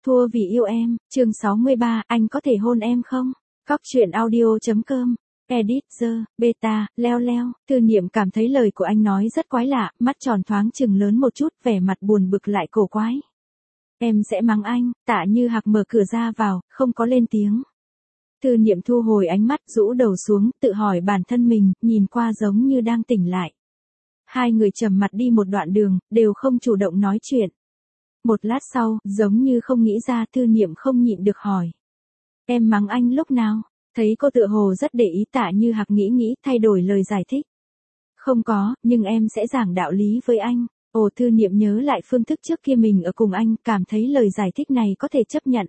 Thua vì yêu em, chương 63, anh có thể hôn em không? Cóc truyện audio.com, Editor, Beta, leo leo, Thư Niệm cảm thấy lời của anh nói rất quái lạ, mắt tròn thoáng chừng lớn một chút, vẻ mặt buồn bực lại cổ quái. Em sẽ mắng anh, Tạ Như Hạc mở cửa ra vào, không có lên tiếng. Thư Niệm thu hồi ánh mắt, rũ đầu xuống, tự hỏi bản thân mình, nhìn qua giống như đang tỉnh lại. Hai người trầm mặt đi một đoạn đường, đều không chủ động nói chuyện. Một lát sau, giống như không nghĩ ra, Thư Niệm không nhịn được hỏi. Em mắng anh lúc nào? Thấy cô tựa hồ rất để ý, Tạ Như Hạc nghĩ thay đổi lời giải thích. Không có, nhưng em sẽ giảng đạo lý với anh. Ồ, Thư Niệm nhớ lại phương thức trước kia mình ở cùng anh, cảm thấy lời giải thích này có thể chấp nhận.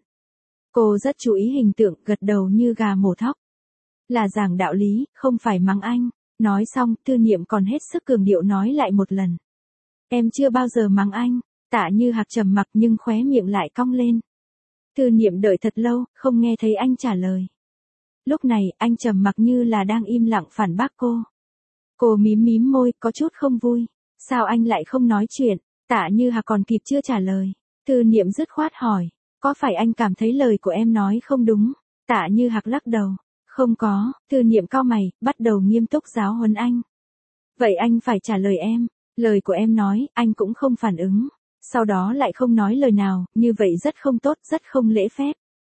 Cô rất chú ý hình tượng, gật đầu như gà mổ thóc. Là giảng đạo lý, không phải mắng anh. Nói xong, Thư Niệm còn hết sức cường điệu nói lại một lần. Em chưa bao giờ mắng anh. Tạ Như Hạc trầm mặc nhưng khóe miệng lại cong lên. Thư Niệm đợi thật lâu, không nghe thấy anh trả lời. Lúc này, anh trầm mặc như là đang im lặng phản bác cô. Cô mím môi, có chút không vui. Sao anh lại không nói chuyện? Tạ Như Hạc còn kịp chưa trả lời. Thư Niệm dứt khoát hỏi. Có phải anh cảm thấy lời của em nói không đúng? Tạ Như Hạc lắc đầu. Không có, Thư Niệm cau mày, bắt đầu nghiêm túc giáo huấn anh. Vậy anh phải trả lời em. Lời của em nói, anh cũng không phản ứng. Sau đó lại không nói lời nào, như vậy rất không tốt, rất không lễ phép.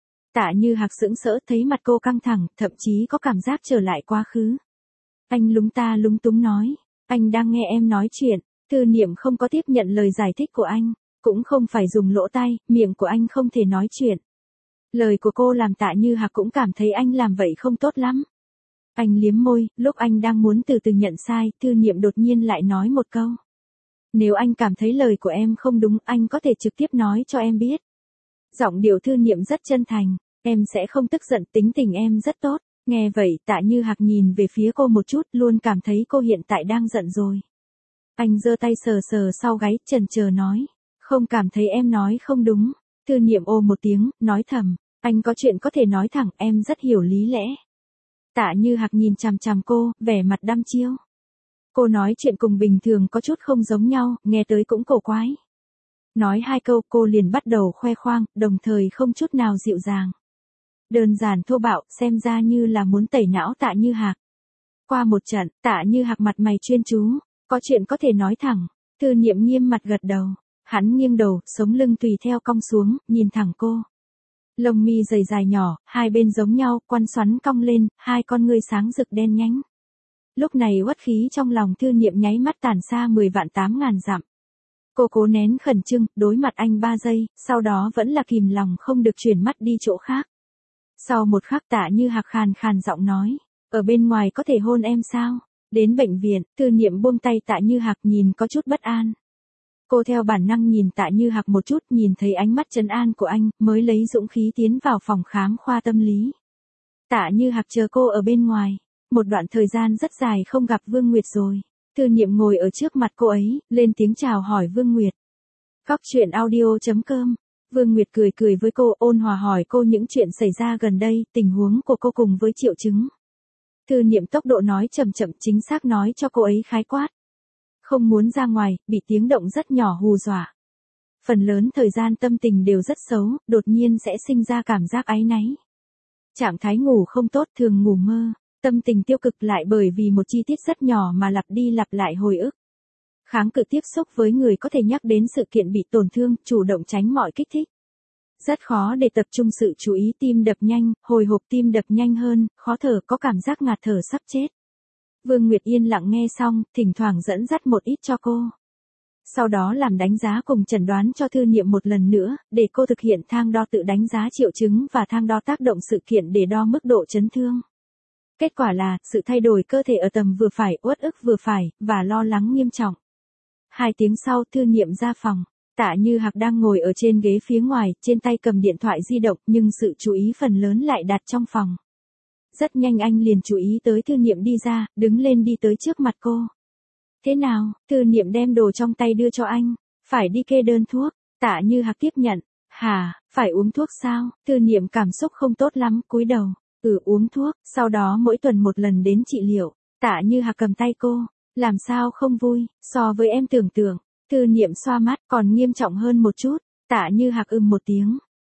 Tạ Như Hạc sững sỡ, thấy mặt cô căng thẳng, thậm chí có cảm giác trở lại quá khứ. Anh lúng túng nói, anh đang nghe em nói chuyện. Thư Niệm không có tiếp nhận lời giải thích của anh, cũng không phải dùng lỗ tai, miệng của anh không thể nói chuyện. Lời của cô làm Tạ Như Hạc cũng cảm thấy anh làm vậy không tốt lắm. Anh liếm môi, lúc anh đang muốn từ từ nhận sai, Thư Niệm đột nhiên lại nói một câu. Nếu anh cảm thấy lời của em không đúng, anh có thể trực tiếp nói cho em biết. Giọng điệu Thư Niệm rất chân thành, em sẽ không tức giận, tính tình em rất tốt. Nghe vậy, Tạ Như Hạc nhìn về phía cô một chút, luôn cảm thấy cô hiện tại đang giận rồi. Anh giơ tay sờ sờ sau gáy, chần chờ nói, không cảm thấy em nói không đúng. Thư Niệm ồ một tiếng, nói thầm, anh có chuyện có thể nói thẳng, em rất hiểu lý lẽ. Tạ Như Hạc nhìn chằm chằm cô, vẻ mặt đăm chiêu. Cô nói chuyện cùng bình thường có chút không giống nhau, nghe tới cũng cổ quái. Nói hai câu cô liền bắt đầu khoe khoang, đồng thời không chút nào dịu dàng. Đơn giản thô bạo, xem ra như là muốn tẩy não Tạ Như Hạc. Qua một trận, Tạ Như Hạc mặt mày chuyên chú, có chuyện có thể nói thẳng. Thư Niệm nghiêm mặt gật đầu, hắn nghiêng đầu, sống lưng tùy theo cong xuống, nhìn thẳng cô. Lông mi dày dài nhỏ, hai bên giống nhau, quăn xoắn cong lên, hai con ngươi sáng rực đen nhánh. Lúc này uất khí trong lòng Thư Niệm nháy mắt tản xa 10.000 dặm. Cô cố nén khẩn trương, đối mặt anh 3 giây, sau đó vẫn là kìm lòng không được chuyển mắt đi chỗ khác. Sau một khắc Tạ Như Hạc khàn giọng nói, ở bên ngoài có thể hôn em sao? Đến bệnh viện, Thư Niệm buông tay Tạ Như Hạc, nhìn có chút bất an. Cô theo bản năng nhìn Tạ Như Hạc một chút, nhìn thấy ánh mắt trấn an của anh, mới lấy dũng khí tiến vào phòng khám khoa tâm lý. Tạ Như Hạc chờ cô ở bên ngoài. Một đoạn thời gian rất dài không gặp Vương Nguyệt rồi. Thư Niệm ngồi ở trước mặt cô ấy, lên tiếng chào hỏi Vương Nguyệt. Cóc truyện audio.com. Vương Nguyệt cười với cô, ôn hòa hỏi cô những chuyện xảy ra gần đây, tình huống của cô cùng với triệu chứng. Thư Niệm tốc độ nói chậm chính xác nói cho cô ấy khái quát. Không muốn ra ngoài, bị tiếng động rất nhỏ hù dọa. Phần lớn thời gian tâm tình đều rất xấu, đột nhiên sẽ sinh ra cảm giác áy náy. Trạng thái ngủ không tốt, thường ngủ mơ. Tâm tình tiêu cực lại bởi vì một chi tiết rất nhỏ mà lặp đi lặp lại hồi ức. Kháng cự tiếp xúc với người có thể nhắc đến sự kiện bị tổn thương, chủ động tránh mọi kích thích. Rất khó để tập trung sự chú ý, tim đập nhanh, hồi hộp tim đập nhanh hơn, khó thở, có cảm giác ngạt thở sắp chết. Vương Nguyệt yên lặng nghe xong, thỉnh thoảng dẫn dắt một ít cho cô. Sau đó làm đánh giá cùng chẩn đoán cho Thư Niệm một lần nữa, để cô thực hiện thang đo tự đánh giá triệu chứng và thang đo tác động sự kiện để đo mức độ chấn thương. Kết quả là, sự thay đổi cơ thể ở tầm vừa phải, uất ức vừa phải, và lo lắng nghiêm trọng. 2 tiếng sau, Thư Niệm ra phòng. Tạ Như Hạc đang ngồi ở trên ghế phía ngoài, trên tay cầm điện thoại di động, nhưng sự chú ý phần lớn lại đặt trong phòng. Rất nhanh anh liền chú ý tới Thư Niệm đi ra, đứng lên đi tới trước mặt cô. Thế nào? Thư Niệm đem đồ trong tay đưa cho anh. Phải đi kê đơn thuốc. Tạ Như Hạc tiếp nhận. Hả, phải uống thuốc sao? Thư Niệm cảm xúc không tốt lắm, cúi đầu. Uống thuốc, sau đó mỗi tuần một lần đến trị liệu. Tạ Như Hạc cầm tay cô. Làm sao không vui, so với em tưởng tượng. Thư Niệm xoa mắt, còn nghiêm trọng hơn một chút. Tạ Như Hạc một tiếng.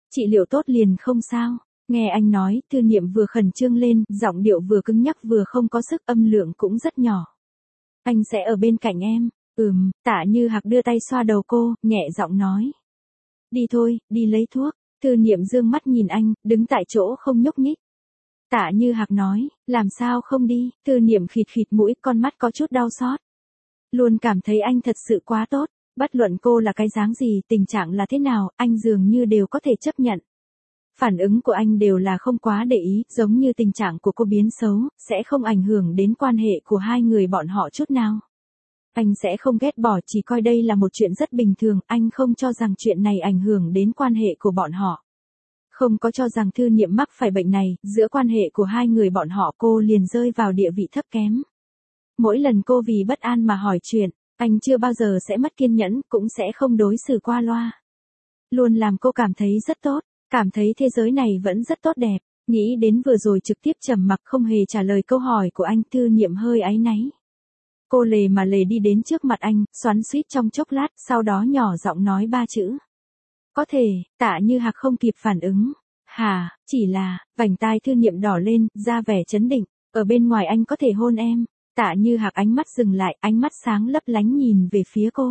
Trị liệu tốt liền không sao. Nghe anh nói, Thư Niệm vừa khẩn trương lên, giọng điệu vừa cứng nhắc vừa không có sức, âm lượng cũng rất nhỏ. Anh sẽ ở bên cạnh em. Tạ Như Hạc đưa tay xoa đầu cô, nhẹ giọng nói. Đi thôi, đi lấy thuốc. Thư Niệm dương mắt nhìn anh, đứng tại chỗ không nhúc nhích. Tạ Như Hạc nói, làm sao không đi. Thư Niệm khịt khịt mũi, con mắt có chút đau xót. Luôn cảm thấy anh thật sự quá tốt. Bất luận cô là cái dáng gì, tình trạng là thế nào, anh dường như đều có thể chấp nhận. Phản ứng của anh đều là không quá để ý, giống như tình trạng của cô biến xấu, sẽ không ảnh hưởng đến quan hệ của hai người bọn họ chút nào. Anh sẽ không ghét bỏ, chỉ coi đây là một chuyện rất bình thường, anh không cho rằng chuyện này ảnh hưởng đến quan hệ của bọn họ. Không có cho rằng Thư Niệm mắc phải bệnh này, giữa quan hệ của hai người bọn họ cô liền rơi vào địa vị thấp kém. Mỗi lần cô vì bất an mà hỏi chuyện, anh chưa bao giờ sẽ mất kiên nhẫn, cũng sẽ không đối xử qua loa. Luôn làm cô cảm thấy rất tốt, cảm thấy thế giới này vẫn rất tốt đẹp. Nghĩ đến vừa rồi trực tiếp trầm mặc không hề trả lời câu hỏi của anh, Thư Niệm hơi áy náy. Cô lề mà lề đi đến trước mặt anh, xoắn xuýt trong chốc lát, sau đó nhỏ giọng nói 3 chữ. Có thể. Tạ Như Hạc không kịp phản ứng. Hả, chỉ là, vành tai Thư Niệm đỏ lên, ra vẻ chấn định. Ở bên ngoài anh có thể hôn em. Tạ Như Hạc ánh mắt dừng lại, ánh mắt sáng lấp lánh nhìn về phía cô.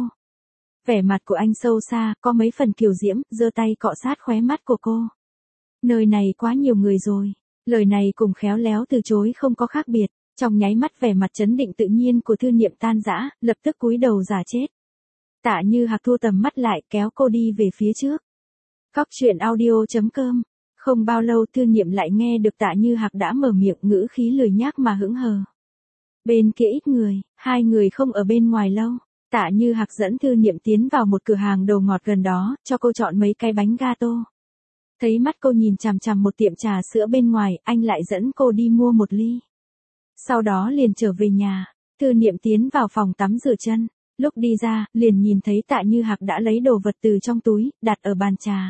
Vẻ mặt của anh sâu xa, có mấy phần kiều diễm, giơ tay cọ sát khóe mắt của cô. Nơi này quá nhiều người rồi. Lời này cùng khéo léo từ chối không có khác biệt. Trong nháy mắt vẻ mặt trấn định tự nhiên của Thư Niệm tan rã, lập tức cúi đầu giả chết. Tạ Như Hạc thu tầm mắt lại, kéo cô đi về phía trước. Cóc truyện audio.com. Không bao lâu Thư Niệm lại nghe được Tạ Như Hạc đã mở miệng, ngữ khí lười nhác mà hững hờ. Bên kia ít người, hai người không ở bên ngoài lâu. Tạ Như Hạc dẫn Thư Niệm tiến vào một cửa hàng đồ ngọt gần đó, cho cô chọn mấy cái bánh gato. Thấy mắt cô nhìn chằm chằm một tiệm trà sữa bên ngoài, anh lại dẫn cô đi mua một ly. Sau đó liền trở về nhà. Thư Niệm tiến vào phòng tắm rửa chân. Lúc đi ra, liền nhìn thấy Tạ Như Hạc đã lấy đồ vật từ trong túi, đặt ở bàn trà.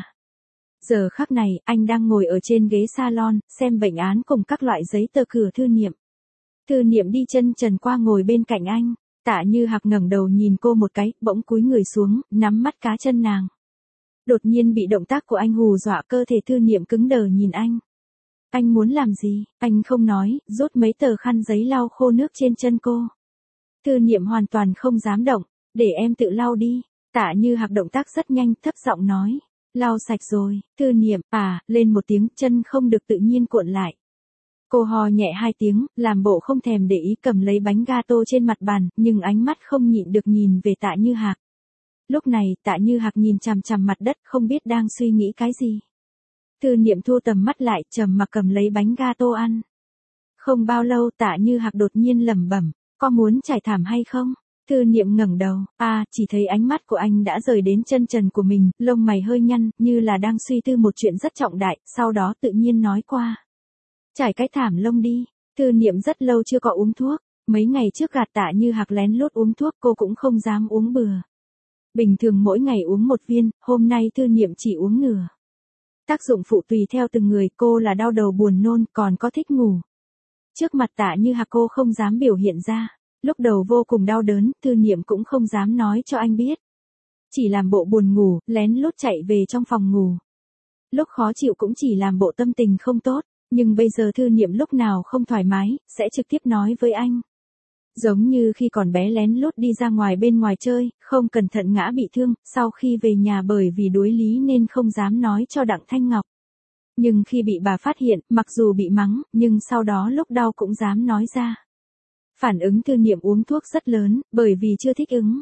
Giờ khắc này, anh đang ngồi ở trên ghế salon, xem bệnh án cùng các loại giấy tờ cửa Thư Niệm. Thư Niệm đi chân trần qua ngồi bên cạnh anh. Tạ Như Hạc ngẩng đầu nhìn cô một cái, bỗng cúi người xuống, nắm mắt cá chân nàng. Đột nhiên bị động tác của anh hù dọa, cơ thể Thư Niệm cứng đờ nhìn anh. Anh muốn làm gì? Anh không nói, rút mấy tờ khăn giấy lau khô nước trên chân cô. Thư Niệm hoàn toàn không dám động, để em tự lau đi. Tạ Như Hạc động tác rất nhanh, thấp giọng nói. Lau sạch rồi. Thư Niệm, lên một tiếng, chân không được tự nhiên cuộn lại. Cô hò nhẹ 2 tiếng, làm bộ không thèm để ý, cầm lấy bánh gato trên mặt bàn, nhưng ánh mắt không nhịn được nhìn về Tạ Như Hạc. Lúc này, Tạ Như Hạc nhìn chằm chằm mặt đất, không biết đang suy nghĩ cái gì. Thư Niệm thu tầm mắt lại, trầm mặc cầm lấy bánh gato ăn. Không bao lâu Tạ Như Hạc đột nhiên lẩm bẩm, có muốn trải thảm hay không? Thư Niệm ngẩng đầu, chỉ thấy ánh mắt của anh đã rời đến chân trần của mình, lông mày hơi nhăn, như là đang suy tư một chuyện rất trọng đại, sau đó tự nhiên nói qua. Trải cái thảm lông đi. Thư Niệm rất lâu chưa có uống thuốc, mấy ngày trước gạt Tạ Như Hạc lén lút uống thuốc, cô cũng không dám uống bừa. Bình thường mỗi ngày uống 1 viên, hôm nay Thư Niệm chỉ uống nửa. Tác dụng phụ tùy theo từng người, cô là đau đầu buồn nôn, còn có thích ngủ. Trước mặt Tạ Như Hạc cô không dám biểu hiện ra. Lúc đầu vô cùng đau đớn, Thư Niệm cũng không dám nói cho anh biết. Chỉ làm bộ buồn ngủ, lén lút chạy về trong phòng ngủ. Lúc khó chịu cũng chỉ làm bộ tâm tình không tốt, nhưng bây giờ Thư Niệm lúc nào không thoải mái, sẽ trực tiếp nói với anh. Giống như khi còn bé lén lút đi ra ngoài bên ngoài chơi, không cẩn thận ngã bị thương, sau khi về nhà bởi vì đuối lý nên không dám nói cho Đặng Thanh Ngọc. Nhưng khi bị bà phát hiện, mặc dù bị mắng, nhưng sau đó lúc đau cũng dám nói ra. Phản ứng Thư Niệm uống thuốc rất lớn, bởi vì chưa thích ứng.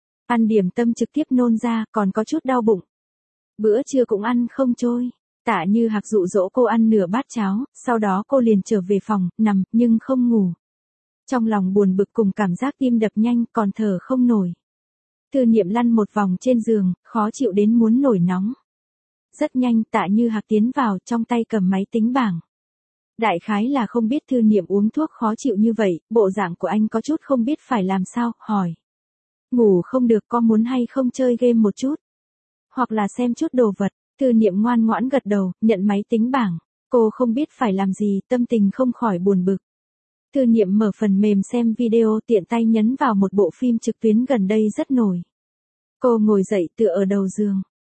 Ăn điểm tâm trực tiếp nôn ra, còn có chút đau bụng. Bữa trưa cũng ăn không trôi. Tạ Như Hạc dụ dỗ cô ăn nửa bát cháo, sau đó cô liền trở về phòng, nằm, nhưng không ngủ. Trong lòng buồn bực cùng cảm giác tim đập nhanh, còn thở không nổi. Thư Niệm lăn một vòng trên giường, khó chịu đến muốn nổi nóng. Rất nhanh Tạ Như Hạc tiến vào, trong tay cầm máy tính bảng. Đại khái là không biết Thư Niệm uống thuốc khó chịu như vậy, bộ dạng của anh có chút không biết phải làm sao, hỏi. Ngủ không được, có muốn hay không chơi game một chút? Hoặc là xem chút đồ vật. Thư Niệm ngoan ngoãn gật đầu, nhận máy tính bảng. Cô không biết phải làm gì, tâm tình không khỏi buồn bực. Thư Niệm mở phần mềm xem video, tiện tay nhấn vào một bộ phim trực tuyến gần đây rất nổi. Cô ngồi dậy tựa ở đầu giường.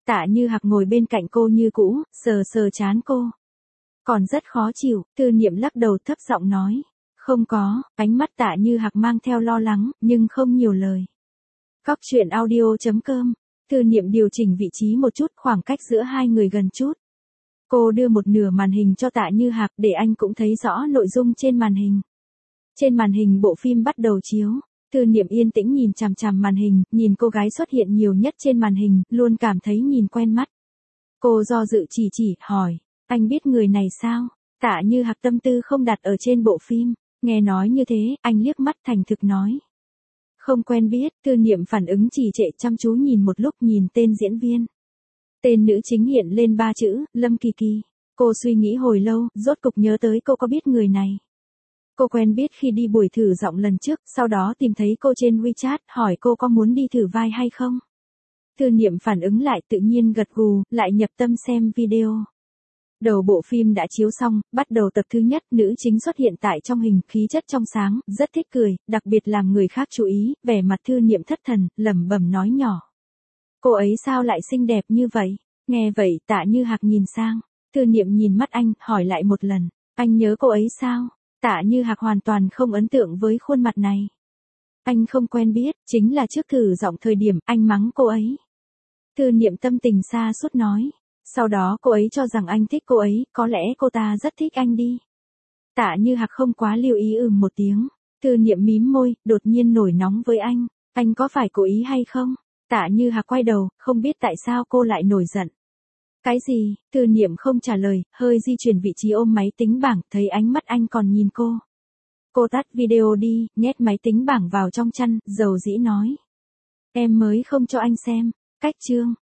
Tạ Như Hạc ngồi bên cạnh cô như cũ, sờ sờ trán cô. Còn rất khó chịu, Tư Niệm lắc đầu thấp giọng nói. Không có, ánh mắt Tạ Như Hạc mang theo lo lắng, nhưng không nhiều lời. Cóc truyện audio.com, Tư Niệm điều chỉnh vị trí một chút, khoảng cách giữa hai người gần chút. Cô đưa một nửa màn hình cho Tạ Như Hạc để anh cũng thấy rõ nội dung trên màn hình. Trên màn hình bộ phim bắt đầu chiếu. Tư Niệm yên tĩnh nhìn chằm chằm màn hình, nhìn cô gái xuất hiện nhiều nhất trên màn hình, luôn cảm thấy nhìn quen mắt. Cô do dự chỉ, hỏi, anh biết người này sao? Tạ Như Hạc tâm tư không đặt ở trên bộ phim, nghe nói như thế, anh liếc mắt thành thực nói. Không quen biết, Tư Niệm phản ứng trì trệ chăm chú nhìn một lúc nhìn tên diễn viên. Tên nữ chính hiện lên 3 chữ, Lâm Kỳ Kỳ. Cô suy nghĩ hồi lâu, rốt cục nhớ tới cô có biết người này. Cô quen biết khi đi buổi thử giọng lần trước, sau đó tìm thấy cô trên WeChat, hỏi cô có muốn đi thử vai hay không. Tư Niệm phản ứng lại tự nhiên gật gù, lại nhập tâm xem video. Đầu bộ phim đã chiếu xong, bắt đầu tập thứ nhất, nữ chính xuất hiện tại trong hình, khí chất trong sáng, rất thích cười, đặc biệt làm người khác chú ý, vẻ mặt Tư Niệm thất thần, lẩm bẩm nói nhỏ. Cô ấy sao lại xinh đẹp như vậy? Nghe vậy, Tạ Như Hạc nhìn sang, Tư Niệm nhìn mắt anh, hỏi lại một lần, anh nhớ cô ấy sao? Tạ Như Hạc hoàn toàn không ấn tượng với khuôn mặt này. Anh không quen biết, chính là trước thử giọng thời điểm anh mắng cô ấy. Tư Niệm tâm tình xa sút nói. Sau đó cô ấy cho rằng anh thích cô ấy, có lẽ cô ta rất thích anh đi. Tạ Như Hạc không quá lưu ý một tiếng. Tư Niệm mím môi, đột nhiên nổi nóng với anh có phải cố ý hay không? Tạ Như Hạc quay đầu, không biết tại sao cô lại nổi giận. Cái gì? Tư Niệm không trả lời, hơi di chuyển vị trí ôm máy tính bảng, thấy ánh mắt anh còn nhìn cô. Cô tắt video đi, nhét máy tính bảng vào trong chăn, dầu dĩ nói. Em mới không cho anh xem. Cách chương.